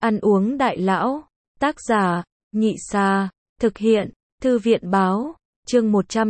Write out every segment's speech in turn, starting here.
Ăn uống đại lão. Tác giả, Nhị Sa. Thực hiện, Thư viện báo. Chương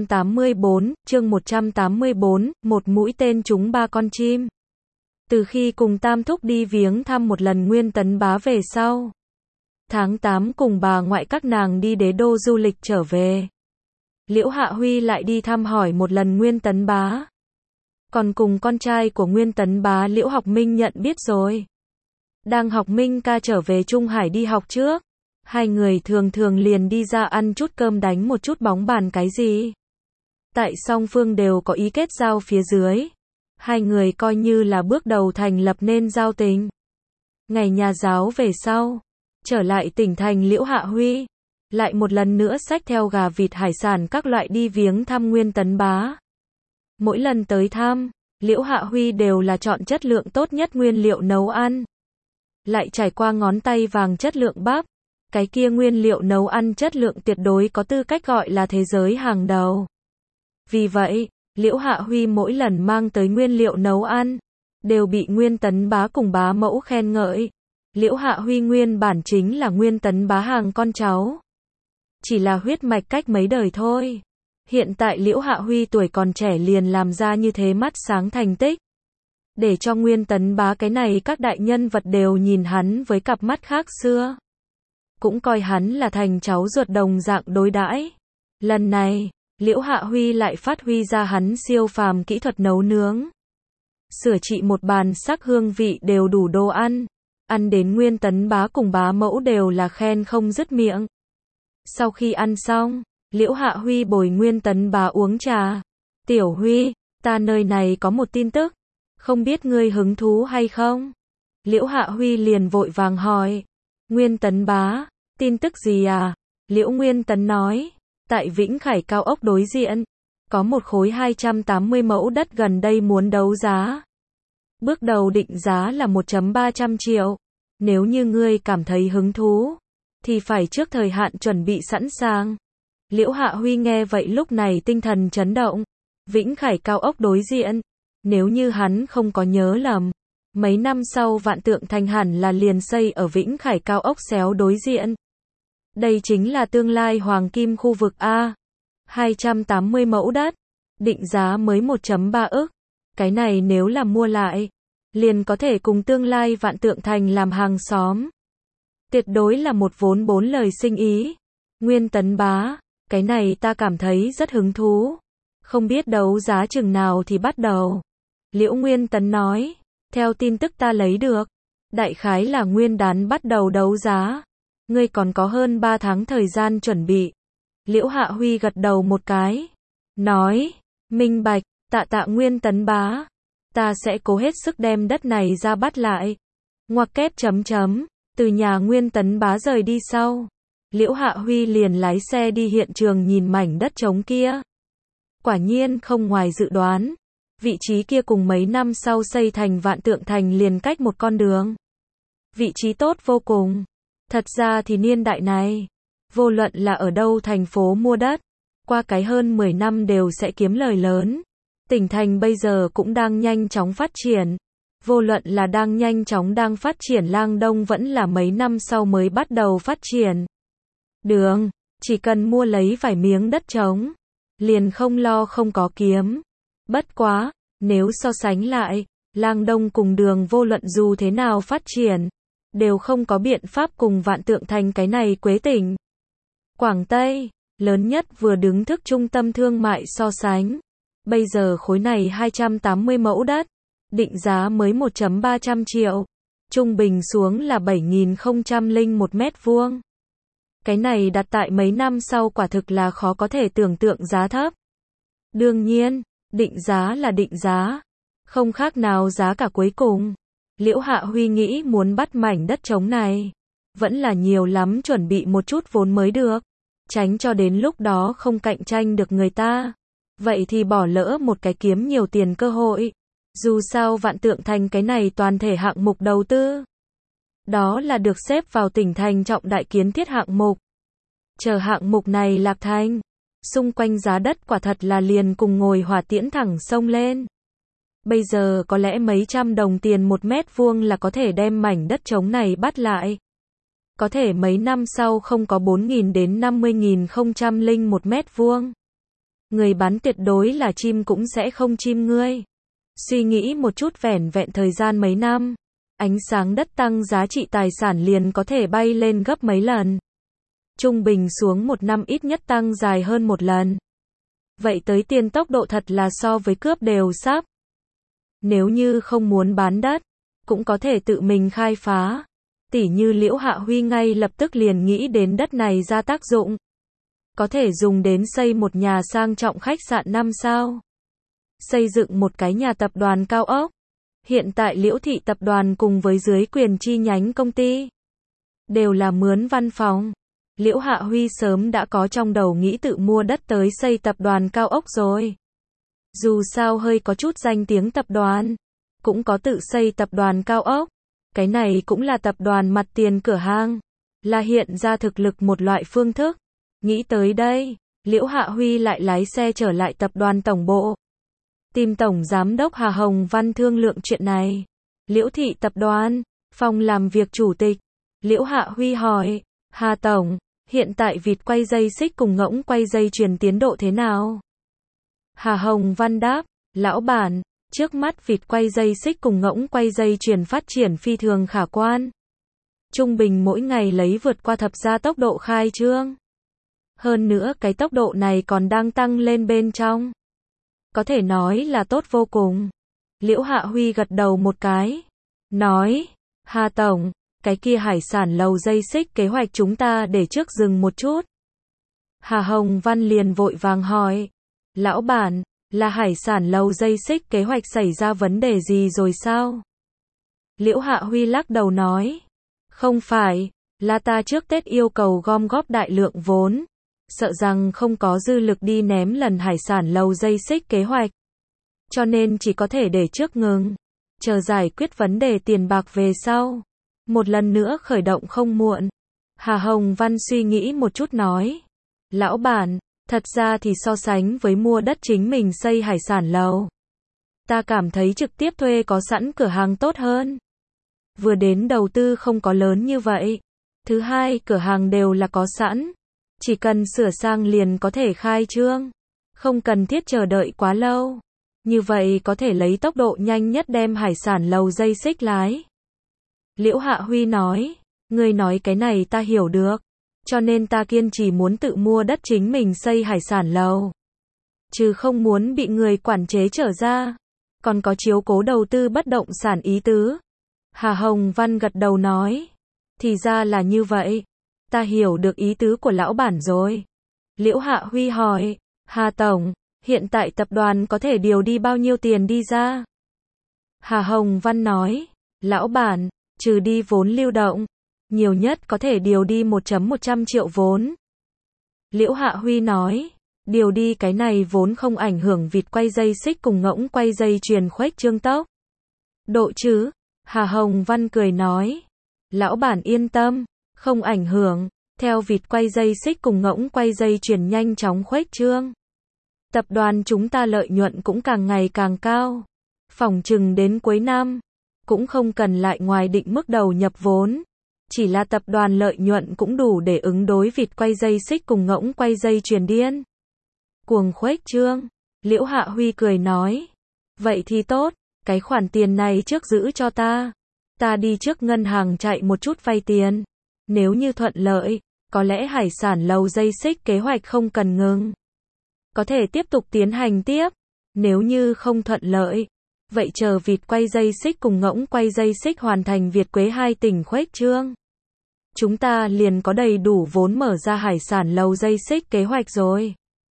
184, một mũi tên trúng ba con chim. Từ khi cùng Tam Thúc đi viếng thăm một lần Nguyên Tấn Bá về sau, tháng 8 cùng bà ngoại các nàng đi đế đô du lịch trở về, Liễu Hạ Huy lại đi thăm hỏi một lần Nguyên Tấn Bá. Còn cùng con trai của Nguyên Tấn Bá Liễu Học Minh nhận biết rồi. Đang học Minh ca trở về Trung Hải đi học trước, hai người thường thường liền đi ra ăn chút cơm đánh một chút bóng bàn cái gì. Tại song phương đều có ý kết giao phía dưới, hai người coi như là bước đầu thành lập nên giao tình. Ngày nhà giáo về sau, trở lại tỉnh thành Liễu Hạ Huy, lại một lần nữa xách theo gà vịt hải sản các loại đi viếng thăm Nguyên Tấn Bá. Mỗi lần tới thăm, Liễu Hạ Huy đều là chọn chất lượng tốt nhất nguyên liệu nấu ăn. Lại trải qua ngón tay vàng chất lượng bắp, cái kia nguyên liệu nấu ăn chất lượng tuyệt đối có tư cách gọi là thế giới hàng đầu. Vì vậy, Liễu Hạ Huy mỗi lần mang tới nguyên liệu nấu ăn, đều bị Nguyên Tấn Bá cùng bá mẫu khen ngợi. Liễu Hạ Huy nguyên bản chính là Nguyên Tấn Bá hàng con cháu, chỉ là huyết mạch cách mấy đời thôi. Hiện tại Liễu Hạ Huy tuổi còn trẻ liền làm ra như thế mắt sáng thành tích, để cho Nguyên Tấn Bá cái này các đại nhân vật đều nhìn hắn với cặp mắt khác xưa, cũng coi hắn là thành cháu ruột đồng dạng đối đãi. Lần này, Liễu Hạ Huy lại phát huy ra hắn siêu phàm kỹ thuật nấu nướng, sửa trị một bàn sắc hương vị đều đủ đồ ăn, ăn đến Nguyên Tấn Bá cùng bá mẫu đều là khen không dứt miệng. Sau khi ăn xong, Liễu Hạ Huy bồi Nguyên Tấn Bá uống trà. Tiểu Huy, ta nơi này có một tin tức, không biết ngươi hứng thú hay không? Liễu Hạ Huy liền vội vàng hỏi. Nguyên Tấn Bá, tin tức gì à? Liễu Nguyên Tấn nói, tại Vĩnh Khải cao ốc đối diện, có một khối 280 mẫu đất gần đây muốn đấu giá. Bước đầu định giá là 1,300 triệu. Nếu như ngươi cảm thấy hứng thú, thì phải trước thời hạn chuẩn bị sẵn sàng. Liễu Hạ Huy nghe vậy lúc này tinh thần chấn động. Vĩnh Khải cao ốc đối diện, nếu như hắn không có nhớ lầm, mấy năm sau Vạn Tượng Thành hẳn là liền xây ở Vĩnh Khải cao ốc xéo đối diện. Đây chính là tương lai hoàng kim khu vực A. 280 mẫu đất, định giá mới 1,3 ức. Cái này nếu là mua lại, liền có thể cùng tương lai Vạn Tượng Thành làm hàng xóm. Tuyệt đối là một vốn bốn lời sinh ý. Nguyên Tấn Bá, cái này ta cảm thấy rất hứng thú. Không biết đấu giá chừng nào thì bắt đầu. Liễu Nguyên Tấn nói, theo tin tức ta lấy được, đại khái là nguyên đán bắt đầu đấu giá. Ngươi còn có hơn 3 tháng thời gian chuẩn bị. Liễu Hạ Huy gật đầu một cái, nói, minh bạch, tạ Nguyên Tấn Bá. Ta sẽ cố hết sức đem đất này ra bắt lại. Ngoặc kép . Từ nhà Nguyên Tấn Bá rời đi sau, Liễu Hạ Huy liền lái xe đi hiện trường nhìn mảnh đất trống kia. Quả nhiên không ngoài dự đoán, vị trí kia cùng mấy năm sau xây thành Vạn Tượng Thành liền cách một con đường. Vị trí tốt vô cùng. Thật ra thì niên đại này, vô luận là ở đâu thành phố mua đất, qua cái hơn 10 năm đều sẽ kiếm lời lớn. Tỉnh thành bây giờ cũng đang nhanh chóng phát triển. Vô luận là đang phát triển Lang Đông vẫn là mấy năm sau mới bắt đầu phát triển. Đường, chỉ cần mua lấy vài miếng đất trống, liền không lo không có kiếm. Bất quá, nếu so sánh lại, Lang Đông cùng đường vô luận dù thế nào phát triển, đều không có biện pháp cùng Vạn Tượng Thành cái này quế tỉnh. Quảng Tây, lớn nhất vừa đứng thức trung tâm thương mại so sánh. Bây giờ khối này 280 mẫu đất, định giá mới 1,300 triệu, trung bình xuống là 7.001 mét vuông. Cái này đặt tại mấy năm sau quả thực là khó có thể tưởng tượng giá thấp. Đương nhiên, định giá là định giá, không khác nào giá cả cuối cùng. Liễu Hạ Huy nghĩ muốn bắt mảnh đất trống này, vẫn là nhiều lắm chuẩn bị một chút vốn mới được, tránh cho đến lúc đó không cạnh tranh được người ta. Vậy thì bỏ lỡ một cái kiếm nhiều tiền cơ hội. Dù sao Vạn Tượng Thành cái này toàn thể hạng mục đầu tư, đó là được xếp vào tỉnh thành trọng đại kiến thiết hạng mục. Chờ hạng mục này lạc thành, xung quanh giá đất quả thật là liền cùng ngồi hỏa tiễn thẳng sông lên. Bây giờ có lẽ mấy trăm đồng tiền một mét vuông là có thể đem mảnh đất trống này bắt lại. Có thể mấy năm sau không có 4.000 đến 50.001 mét vuông. Người bán tuyệt đối là chim cũng sẽ không chim ngươi. Suy nghĩ một chút vẻn vẹn thời gian mấy năm. Ánh sáng đất tăng giá trị tài sản liền có thể bay lên gấp mấy lần. Trung bình xuống một năm ít nhất tăng dài hơn một lần. Vậy tới tiền tốc độ thật là so với cướp đều sắp. Nếu như không muốn bán đất, cũng có thể tự mình khai phá. Tỉ như Liễu Hạ Huy ngay lập tức liền nghĩ đến đất này ra tác dụng. Có thể dùng đến xây một nhà sang trọng khách sạn 5 sao. Xây dựng một cái nhà tập đoàn cao ốc. Hiện tại Liễu Thị tập đoàn cùng với dưới quyền chi nhánh công ty đều là mướn văn phòng. Liễu Hạ Huy sớm đã có trong đầu nghĩ tự mua đất tới xây tập đoàn cao ốc rồi. Dù sao hơi có chút danh tiếng tập đoàn, cũng có tự xây tập đoàn cao ốc. Cái này cũng là tập đoàn mặt tiền cửa hàng, là hiện ra thực lực một loại phương thức. Nghĩ tới đây, Liễu Hạ Huy lại lái xe trở lại tập đoàn tổng bộ. Tìm Tổng Giám đốc Hà Hồng Văn thương lượng chuyện này. Liễu Thị tập đoàn, phòng làm việc chủ tịch. Liễu Hạ Huy hỏi, Hà Tổng, hiện tại vịt quay dây xích cùng ngỗng quay dây chuyền tiến độ thế nào? Hà Hồng Văn đáp, lão bản, trước mắt vịt quay dây xích cùng ngỗng quay dây chuyền phát triển phi thường khả quan. Trung bình mỗi ngày lấy vượt qua thập gia tốc độ khai trương. Hơn nữa cái tốc độ này còn đang tăng lên bên trong. Có thể nói là tốt vô cùng. Liễu Hạ Huy gật đầu một cái. Nói, Hà Tổng, cái kia hải sản lầu dây xích kế hoạch chúng ta để trước dừng một chút. Hà Hồng Văn liền vội vàng hỏi. Lão bản, là hải sản lầu dây xích kế hoạch xảy ra vấn đề gì rồi sao? Liễu Hạ Huy lắc đầu nói. Không phải, là ta trước Tết yêu cầu gom góp đại lượng vốn. Sợ rằng không có dư lực đi ném lần hải sản lầu dây xích kế hoạch. Cho nên chỉ có thể để trước ngừng. Chờ giải quyết vấn đề tiền bạc về sau. Một lần nữa khởi động không muộn. Hà Hồng Văn suy nghĩ một chút nói. Lão bản, thật ra thì so sánh với mua đất chính mình xây hải sản lầu. Ta cảm thấy trực tiếp thuê có sẵn cửa hàng tốt hơn. Vừa đến đầu tư không có lớn như vậy. Thứ hai, cửa hàng đều là có sẵn. Chỉ cần sửa sang liền có thể khai trương. Không cần thiết chờ đợi quá lâu. Như vậy có thể lấy tốc độ nhanh nhất đem hải sản lầu dây xích lái. Liễu Hạ Huy nói. Ngươi nói cái này ta hiểu được. Cho nên ta kiên trì muốn tự mua đất chính mình xây hải sản lầu. Chứ không muốn bị người quản chế trở ra. Còn có chiếu cố đầu tư bất động sản ý tứ. Hà Hồng Văn gật đầu nói. Thì ra là như vậy. Ta hiểu được ý tứ của lão bản rồi. Liễu Hạ Huy hỏi. Hà Tổng, hiện tại tập đoàn có thể điều đi bao nhiêu tiền đi ra? Hà Hồng Văn nói. Lão bản, trừ đi vốn lưu động. Nhiều nhất có thể điều đi 1,100 triệu vốn. Liễu Hạ Huy nói. Điều đi cái này vốn không ảnh hưởng vịt quay dây xích cùng ngỗng quay dây chuyền khuếch trương tốc độ chứ? Hà Hồng Văn cười nói. Lão bản yên tâm, không ảnh hưởng. Theo vịt quay dây xích cùng ngỗng quay dây chuyền nhanh chóng khuếch trương. Tập đoàn chúng ta lợi nhuận cũng càng ngày càng cao. Phỏng chừng đến cuối năm, cũng không cần lại ngoài định mức đầu nhập vốn. Chỉ là tập đoàn lợi nhuận cũng đủ để ứng đối vịt quay dây xích cùng ngỗng quay dây chuyền điên cuồng khuếch trương. Liễu Hạ Huy cười nói. Vậy thì tốt, cái khoản tiền này trước giữ cho ta. Ta đi trước ngân hàng chạy một chút vay tiền. Nếu như thuận lợi, có lẽ hải sản lầu dây xích kế hoạch không cần ngừng. Có thể tiếp tục tiến hành tiếp. Nếu như không thuận lợi, vậy chờ vịt quay dây xích cùng ngỗng quay dây xích hoàn thành Việt Quế 2 tỉnh khuếch trương. Chúng ta liền có đầy đủ vốn mở ra hải sản lầu dây xích kế hoạch rồi.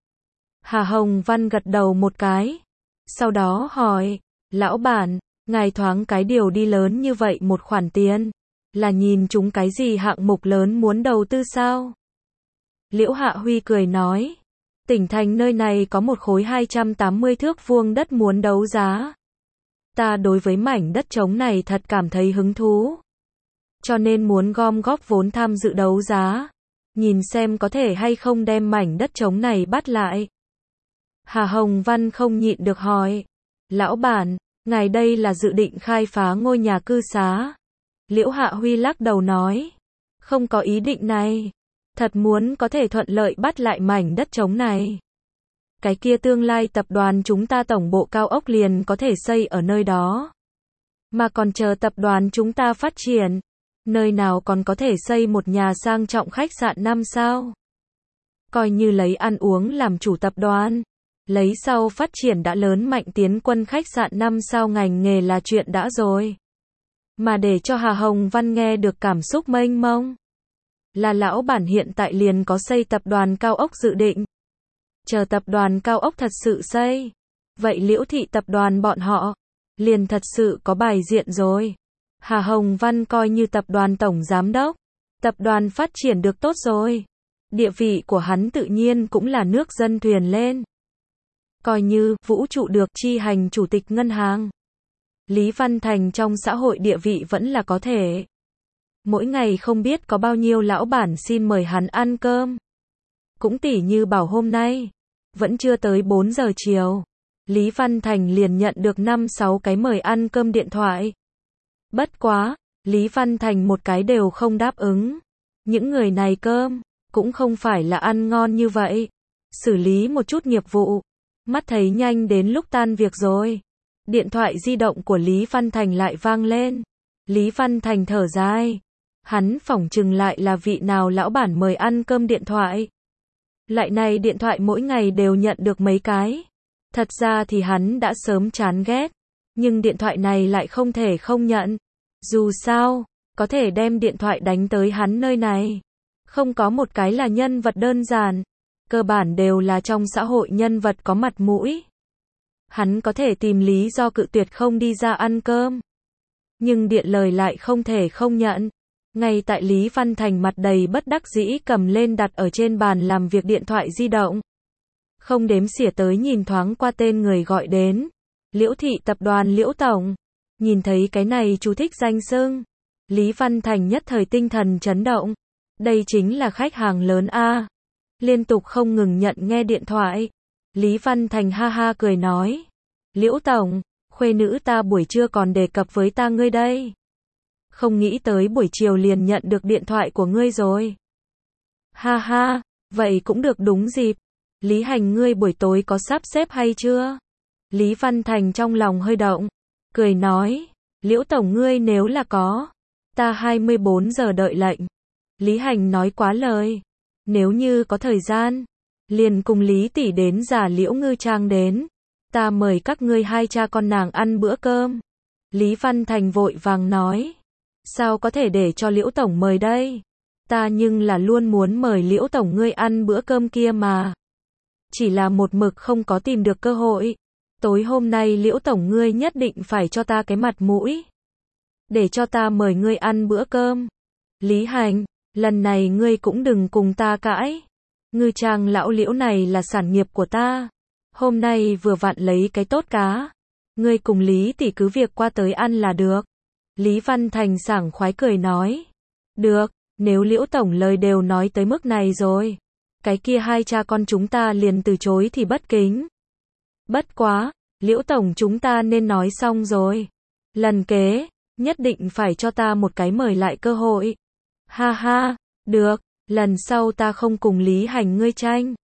Hà Hồng Văn gật đầu một cái. Sau đó hỏi, lão bản, ngài thoáng cái điều đi lớn như vậy một khoản tiền, là nhìn chúng cái gì hạng mục lớn muốn đầu tư sao? Liễu Hạ Huy cười nói, tỉnh thành nơi này có một khối 280 thước vuông đất muốn đấu giá. Ta đối với mảnh đất trống này thật cảm thấy hứng thú. Cho nên muốn gom góp vốn tham dự đấu giá. Nhìn xem có thể hay không đem mảnh đất trống này bắt lại. Hà Hồng Văn không nhịn được hỏi. Lão bản, ngài đây là dự định khai phá ngôi nhà cư xá. Liễu Hạ Huy lắc đầu nói. Không có ý định này. Thật muốn có thể thuận lợi bắt lại mảnh đất trống này. Cái kia tương lai tập đoàn chúng ta tổng bộ cao ốc liền có thể xây ở nơi đó. Mà còn chờ tập đoàn chúng ta phát triển, nơi nào còn có thể xây một nhà sang trọng khách sạn 5 sao. Coi như lấy ăn uống làm chủ tập đoàn. Lấy sau phát triển đã lớn mạnh tiến quân khách sạn 5 sao ngành nghề là chuyện đã rồi. Mà để cho Hà Hồng Văn nghe được cảm xúc mênh mông. Là lão bản hiện tại liền có xây tập đoàn cao ốc dự định. Chờ tập đoàn cao ốc thật sự xây. Vậy Liễu thị tập đoàn bọn họ liền thật sự có bài diện rồi. Hà Hồng Văn coi như tập đoàn tổng giám đốc. Tập đoàn phát triển được tốt rồi. Địa vị của hắn tự nhiên cũng là nước dân thuyền lên. Coi như vũ trụ được chi hành chủ tịch ngân hàng. Lý Văn Thành trong xã hội địa vị vẫn là có thể. Mỗi ngày không biết có bao nhiêu lão bản xin mời hắn ăn cơm. Cũng tỉ như bảo hôm nay, vẫn chưa tới 4 giờ chiều. Lý Văn Thành liền nhận được 5-6 cái mời ăn cơm điện thoại. Bất quá, Lý Văn Thành một cái đều không đáp ứng. Những người này cơm, cũng không phải là ăn ngon như vậy. Xử lý một chút nghiệp vụ. Mắt thấy nhanh đến lúc tan việc rồi. Điện thoại di động của Lý Văn Thành lại vang lên. Lý Văn Thành thở dài. Hắn phỏng chừng lại là vị nào lão bản mời ăn cơm điện thoại. Lại này điện thoại mỗi ngày đều nhận được mấy cái. Thật ra thì hắn đã sớm chán ghét. Nhưng điện thoại này lại không thể không nhận. Dù sao, có thể đem điện thoại đánh tới hắn nơi này. Không có một cái là nhân vật đơn giản. Cơ bản đều là trong xã hội nhân vật có mặt mũi. Hắn có thể tìm lý do cự tuyệt không đi ra ăn cơm. Nhưng điện lời lại không thể không nhận. Ngay tại Lý Văn Thành mặt đầy bất đắc dĩ cầm lên đặt ở trên bàn làm việc điện thoại di động. Không đếm xỉa tới nhìn thoáng qua tên người gọi đến. Liễu thị tập đoàn Liễu Tổng. Nhìn thấy cái này chú thích danh xưng. Lý Văn Thành nhất thời tinh thần chấn động. Đây chính là khách hàng lớn A. Liên tục không ngừng nhận nghe điện thoại. Lý Văn Thành ha ha cười nói. Liễu Tổng, khuê nữ ta buổi trưa còn đề cập với ta ngươi đây. Không nghĩ tới buổi chiều liền nhận được điện thoại của ngươi rồi. Ha ha, vậy cũng được đúng dịp. Lý Hành ngươi buổi tối có sắp xếp hay chưa? Lý Văn Thành trong lòng hơi động. Cười nói, Liễu Tổng ngươi nếu là có. Ta 24 giờ đợi lệnh. Lý Hành nói quá lời. Nếu như có thời gian, liền cùng Lý tỷ đến giả Liễu Ngư Trang đến. Ta mời các ngươi hai cha con nàng ăn bữa cơm. Lý Văn Thành vội vàng nói. Sao có thể để cho Liễu Tổng mời đây? Ta nhưng là luôn muốn mời Liễu Tổng ngươi ăn bữa cơm kia mà. Chỉ là một mực không có tìm được cơ hội. Tối hôm nay Liễu Tổng ngươi nhất định phải cho ta cái mặt mũi. Để cho ta mời ngươi ăn bữa cơm. Lý Hành, lần này ngươi cũng đừng cùng ta cãi. Ngư Trang lão Liễu này là sản nghiệp của ta. Hôm nay vừa vặn lấy cái tốt cá. Ngươi cùng Lý tỷ cứ việc qua tới ăn là được. Lý Văn Thành sảng khoái cười nói. Được, nếu Liễu Tổng lời đều nói tới mức này rồi. Cái kia hai cha con chúng ta liền từ chối thì bất kính. Bất quá, Liễu Tổng chúng ta nên nói xong rồi. Lần kế, nhất định phải cho ta một cái mời lại cơ hội. Ha ha, được, lần sau ta không cùng Lý Hành ngươi tranh.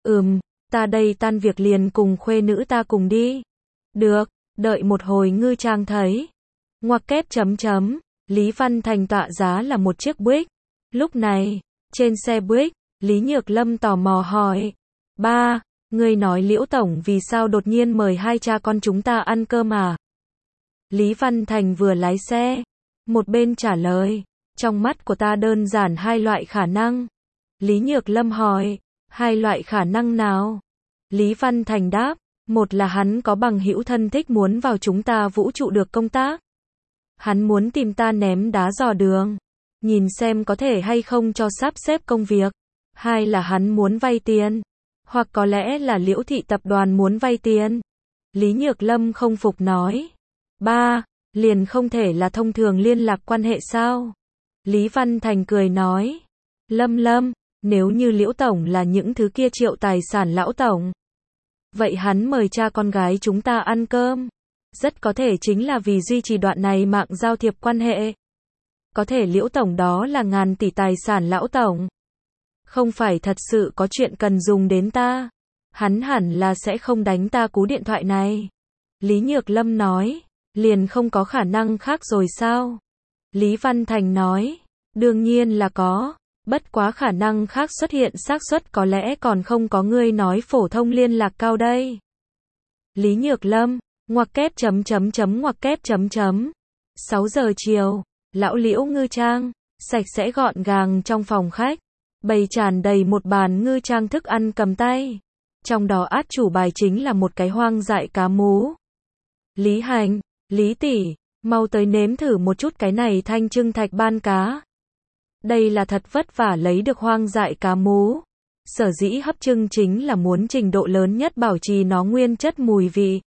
Ta đây tan việc liền cùng khuê nữ ta cùng đi. Được, đợi một hồi Ngư Trang thấy. Ngoặc kép chấm chấm, Lý Văn Thành tọa giá là một chiếc Buick. Lúc này, trên xe Buick, Lý Nhược Lâm tò mò hỏi. Ba, ngươi nói Liễu Tổng vì sao đột nhiên mời hai cha con chúng ta ăn cơm à? Lý Văn Thành vừa lái xe, một bên trả lời. Trong mắt của ta đơn giản hai loại khả năng. Lý Nhược Lâm hỏi. Hai loại khả năng nào? Lý Văn Thành đáp. Một là hắn có bằng hữu thân thích muốn vào chúng ta vũ trụ được công tác. Hắn muốn tìm ta ném đá dò đường. Nhìn xem có thể hay không cho sắp xếp công việc. Hai là hắn muốn vay tiền. Hoặc có lẽ là Liễu thị tập đoàn muốn vay tiền. Lý Nhược Lâm không phục nói. Ba, liền không thể là thông thường liên lạc quan hệ sao? Lý Văn Thành cười nói. Lâm, nếu như Liễu Tổng là những thứ kia triệu tài sản lão tổng. Vậy hắn mời cha con gái chúng ta ăn cơm. Rất có thể chính là vì duy trì đoạn này mạng giao thiệp quan hệ. Có thể Liễu Tổng đó là ngàn tỷ tài sản lão Tổng. Không phải thật sự có chuyện cần dùng đến ta. Hắn hẳn là sẽ không đánh ta cú điện thoại này. Lý Nhược Lâm nói, liền không có khả năng khác rồi sao? Lý Văn Thành nói, đương nhiên là có. Bất quá khả năng khác xuất hiện xác suất có lẽ còn không có ngươi nói phổ thông liên lạc cao đây. Lý Nhược Lâm, ngoặc kép ngoặc kép 6 giờ chiều, lão Liễu ngư trang, sạch sẽ gọn gàng trong phòng khách, bày tràn đầy một bàn ngư trang thức ăn cầm tay. Trong đó át chủ bài chính là một cái hoang dại cá mú. Lý Hành, Lý tỷ, mau tới nếm thử một chút cái này thanh trưng thạch ban cá. Đây là thật vất vả lấy được hoang dại cá mú. Sở dĩ hấp trưng chính là muốn trình độ lớn nhất bảo trì nó nguyên chất mùi vị.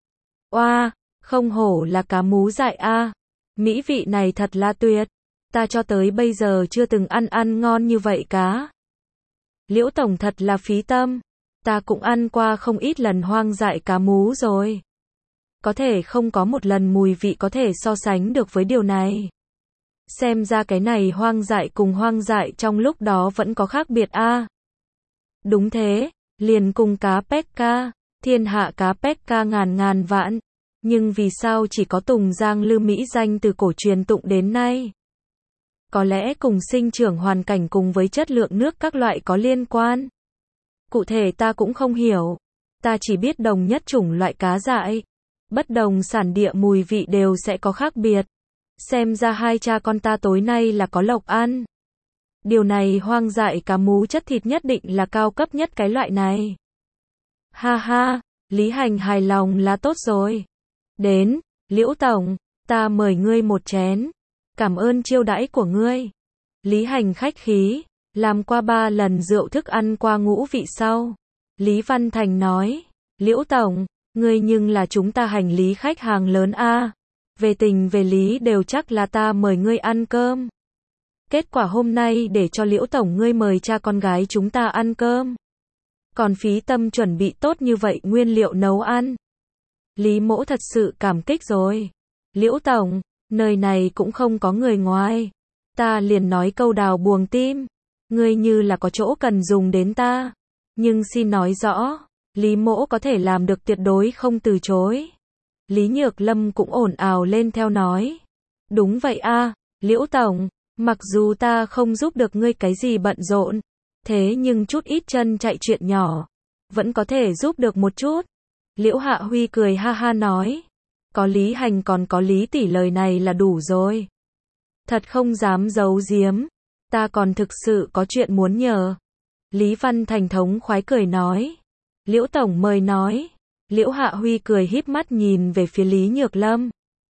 Oa, không hổ là cá mú dại a. Mỹ vị này thật là tuyệt. Ta cho tới bây giờ chưa từng ăn ngon như vậy cá. Liễu Tổng thật là phí tâm. Ta cũng ăn qua không ít lần hoang dại cá mú rồi. Có thể không có một lần mùi vị có thể so sánh được với điều này. Xem ra cái này hoang dại cùng hoang dại trong lúc đó vẫn có khác biệt a. Đúng thế, liền cùng cá Pecca, thiên hạ cá Pecca ngàn vạn. Nhưng vì sao chỉ có Tùng Giang Lư Mỹ danh từ cổ truyền tụng đến nay? Có lẽ cùng sinh trưởng hoàn cảnh cùng với chất lượng nước các loại có liên quan. Cụ thể ta cũng không hiểu. Ta chỉ biết đồng nhất chủng loại cá dại. Bất đồng sản địa mùi vị đều sẽ có khác biệt. Xem ra hai cha con ta tối nay là có lộc ăn. Điều này hoang dại cá mú chất thịt nhất định là cao cấp nhất cái loại này. Ha ha, Lý Hành hài lòng là tốt rồi. Đến, Liễu Tổng, ta mời ngươi một chén. Cảm ơn chiêu đãi của ngươi. Lý Hành khách khí, làm qua 3 lần rượu thức ăn qua ngũ vị sau. Lý Văn Thành nói, Liễu Tổng, ngươi nhưng là chúng ta hành lý khách hàng lớn a. Về tình về lý đều chắc là ta mời ngươi ăn cơm. Kết quả hôm nay để cho Liễu Tổng ngươi mời cha con gái chúng ta ăn cơm. Còn phí tâm chuẩn bị tốt như vậy nguyên liệu nấu ăn. Lý Mỗ thật sự cảm kích rồi. Liễu Tổng, nơi này cũng không có người ngoài. Ta liền nói câu đào buồng tim. Ngươi như là có chỗ cần dùng đến ta. Nhưng xin nói rõ, Lý Mỗ có thể làm được tuyệt đối không từ chối. Lý Nhược Lâm cũng ồn ào lên theo nói. Đúng vậy a, Liễu Tổng, mặc dù ta không giúp được ngươi cái gì bận rộn, thế nhưng chút ít chân chạy chuyện nhỏ, vẫn có thể giúp được một chút. Liễu Hạ Huy cười ha ha nói. Có Lý Hành còn có Lý tỷ lời này là đủ rồi. Thật không dám giấu giếm, ta còn thực sự có chuyện muốn nhờ. Lý Văn Thành thống khoái cười nói. Liễu Tổng mời nói. Liễu Hạ Huy cười híp mắt nhìn về phía Lý Nhược Lâm.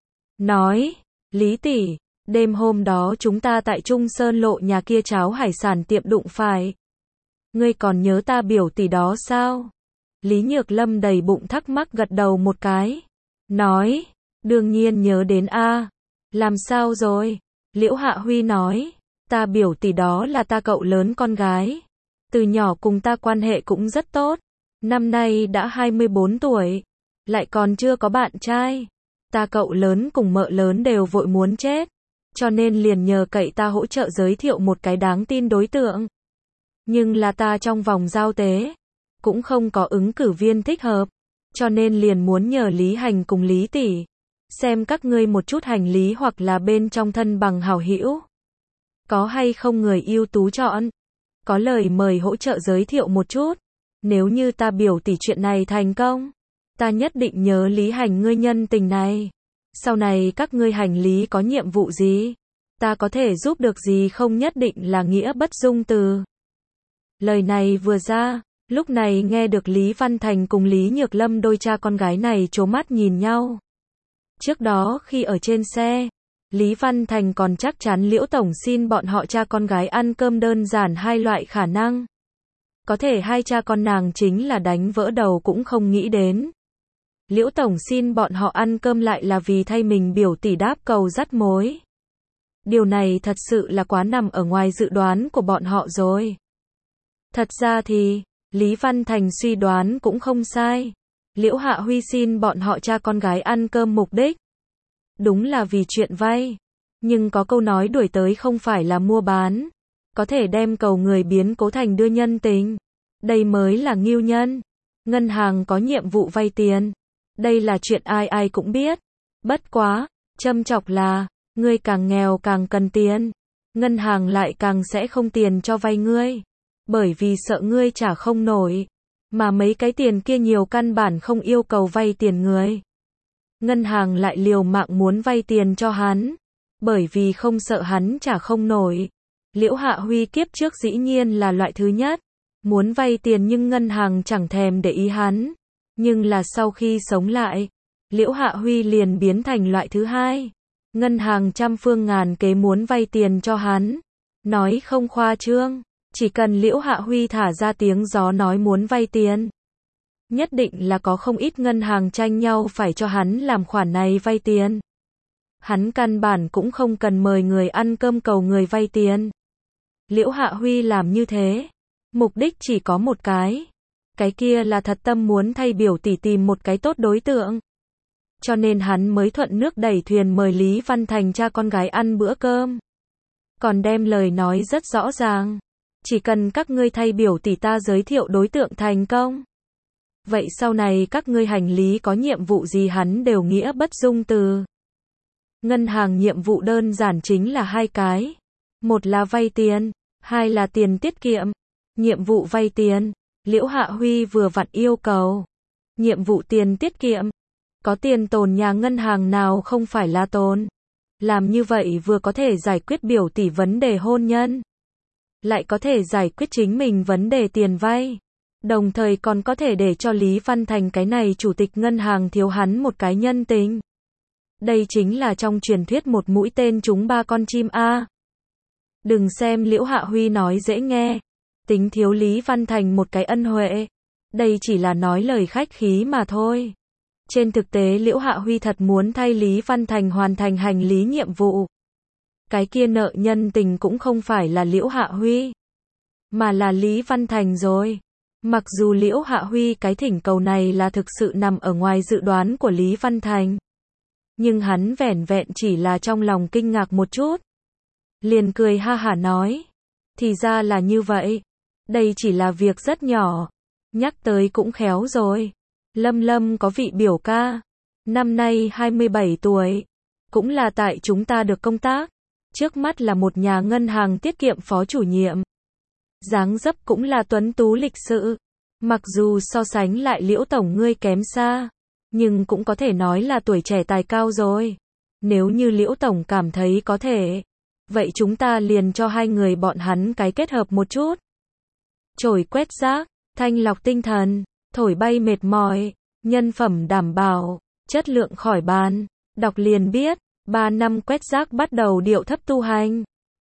Nói, Lý tỷ, đêm hôm đó chúng ta tại Trung Sơn Lộ nhà kia cháo hải sản tiệm đụng phải. Ngươi còn nhớ ta biểu tỷ đó sao? Lý Nhược Lâm đầy bụng thắc mắc gật đầu một cái. Nói, đương nhiên nhớ đến a. Làm sao rồi? Liễu Hạ Huy nói, ta biểu tỷ đó là ta cậu lớn con gái. Từ nhỏ cùng ta quan hệ cũng rất tốt. Năm nay đã 24 tuổi, lại còn chưa có bạn trai. Ta cậu lớn cùng mợ lớn đều vội muốn chết, cho nên liền nhờ cậy ta hỗ trợ giới thiệu một cái đáng tin đối tượng. Nhưng là ta trong vòng giao tế, cũng không có ứng cử viên thích hợp, cho nên liền muốn nhờ Lý Hành cùng Lý tỷ, xem các ngươi một chút hành lý hoặc là bên trong thân bằng hảo hữu. Có hay không người ưu tú chọn, có lời mời hỗ trợ giới thiệu một chút. Nếu như ta biểu tỷ chuyện này thành công, ta nhất định nhớ Lý Hành ngươi nhân tình này. Sau này các ngươi hành lý có nhiệm vụ gì, ta có thể giúp được gì không nhất định là nghĩa bất dung từ. Lời này vừa ra, lúc này nghe được Lý Văn Thành cùng Lý Nhược Lâm đôi cha con gái này trố mắt nhìn nhau. Trước đó khi ở trên xe, Lý Văn Thành còn chắc chắn Liễu Tổng xin bọn họ cha con gái ăn cơm đơn giản hai loại khả năng. Có thể hai cha con nàng chính là đánh vỡ đầu cũng không nghĩ đến. Liễu Tổng xin bọn họ ăn cơm lại là vì thay mình biểu tỷ đáp cầu dắt mối. Điều này thật sự là quá nằm ở ngoài dự đoán của bọn họ rồi. Thật ra thì, Lý Văn Thành suy đoán cũng không sai. Liễu Hạ Huy xin bọn họ cha con gái ăn cơm mục đích đúng là vì chuyện vay. Nhưng có câu nói đuổi tới không phải là mua bán. Có thể đem cầu người biến cố thành đưa nhân tình. Đây mới là ngưu nhân. Ngân hàng có nhiệm vụ vay tiền. Đây là chuyện ai ai cũng biết. Bất quá, châm chọc là, ngươi càng nghèo càng cần tiền. Ngân hàng lại càng sẽ không tiền cho vay ngươi. Bởi vì sợ ngươi trả không nổi. Mà mấy cái tiền kia nhiều căn bản không yêu cầu vay tiền người. Ngân hàng lại liều mạng muốn vay tiền cho hắn. Bởi vì không sợ hắn trả không nổi. Liễu Hạ Huy kiếp trước dĩ nhiên là loại thứ nhất. Muốn vay tiền nhưng ngân hàng chẳng thèm để ý hắn. Nhưng là sau khi sống lại, Liễu Hạ Huy liền biến thành loại thứ hai. Ngân hàng trăm phương ngàn kế muốn vay tiền cho hắn. Nói không khoa trương, chỉ cần Liễu Hạ Huy thả ra tiếng gió nói muốn vay tiền. Nhất định là có không ít ngân hàng tranh nhau phải cho hắn làm khoản này vay tiền. Hắn căn bản cũng không cần mời người ăn cơm cầu người vay tiền. Liễu Hạ Huy làm như thế, mục đích chỉ có một cái. Cái kia là thật tâm muốn thay biểu tỷ tìm một cái tốt đối tượng. Cho nên hắn mới thuận nước đẩy thuyền mời Lý Văn Thành cha con gái ăn bữa cơm. Còn đem lời nói rất rõ ràng. Chỉ cần các ngươi thay biểu tỷ ta giới thiệu đối tượng thành công. Vậy sau này các ngươi hành lý có nhiệm vụ gì hắn đều nghĩa bất dung từ. Ngân hàng nhiệm vụ đơn giản chính là hai cái. Một là vay tiền, hai là tiền tiết kiệm. Nhiệm vụ vay tiền, Liễu Hạ Huy vừa vặn yêu cầu. Nhiệm vụ tiền tiết kiệm. Có tiền tồn nhà ngân hàng nào không phải là tồn. Làm như vậy vừa có thể giải quyết biểu tỷ vấn đề hôn nhân. Lại có thể giải quyết chính mình vấn đề tiền vay. Đồng thời còn có thể để cho Lý Văn Thành cái này chủ tịch ngân hàng thiếu hắn một cái nhân tình. Đây chính là trong truyền thuyết một mũi tên trúng ba con chim a. Đừng xem Liễu Hạ Huy nói dễ nghe. Tính thiếu Lý Văn Thành một cái ân huệ. Đây chỉ là nói lời khách khí mà thôi. Trên thực tế Liễu Hạ Huy thật muốn thay Lý Văn Thành hoàn thành hành lý nhiệm vụ. Cái kia nợ nhân tình cũng không phải là Liễu Hạ Huy, mà là Lý Văn Thành rồi. Mặc dù Liễu Hạ Huy cái thỉnh cầu này là thực sự nằm ở ngoài dự đoán của Lý Văn Thành. Nhưng hắn vẻn vẹn chỉ là trong lòng kinh ngạc một chút. Liền cười ha hả nói. Thì ra là như vậy. Đây chỉ là việc rất nhỏ. Nhắc tới cũng khéo rồi. Lâm Lâm có vị biểu ca. Năm nay 27 tuổi. Cũng là tại chúng ta được công tác. Trước mắt là một nhà ngân hàng tiết kiệm phó chủ nhiệm. Dáng dấp cũng là tuấn tú lịch sự. Mặc dù so sánh lại Liễu tổng ngươi kém xa. Nhưng cũng có thể nói là tuổi trẻ tài cao rồi. Nếu như Liễu tổng cảm thấy có thể. Vậy chúng ta liền cho hai người bọn hắn cái kết hợp một chút. Chổi quét rác, thanh lọc tinh thần, thổi bay mệt mỏi, nhân phẩm đảm bảo, chất lượng khỏi bàn. Đọc liền biết, 3 năm quét rác bắt đầu điệu thấp tu hành.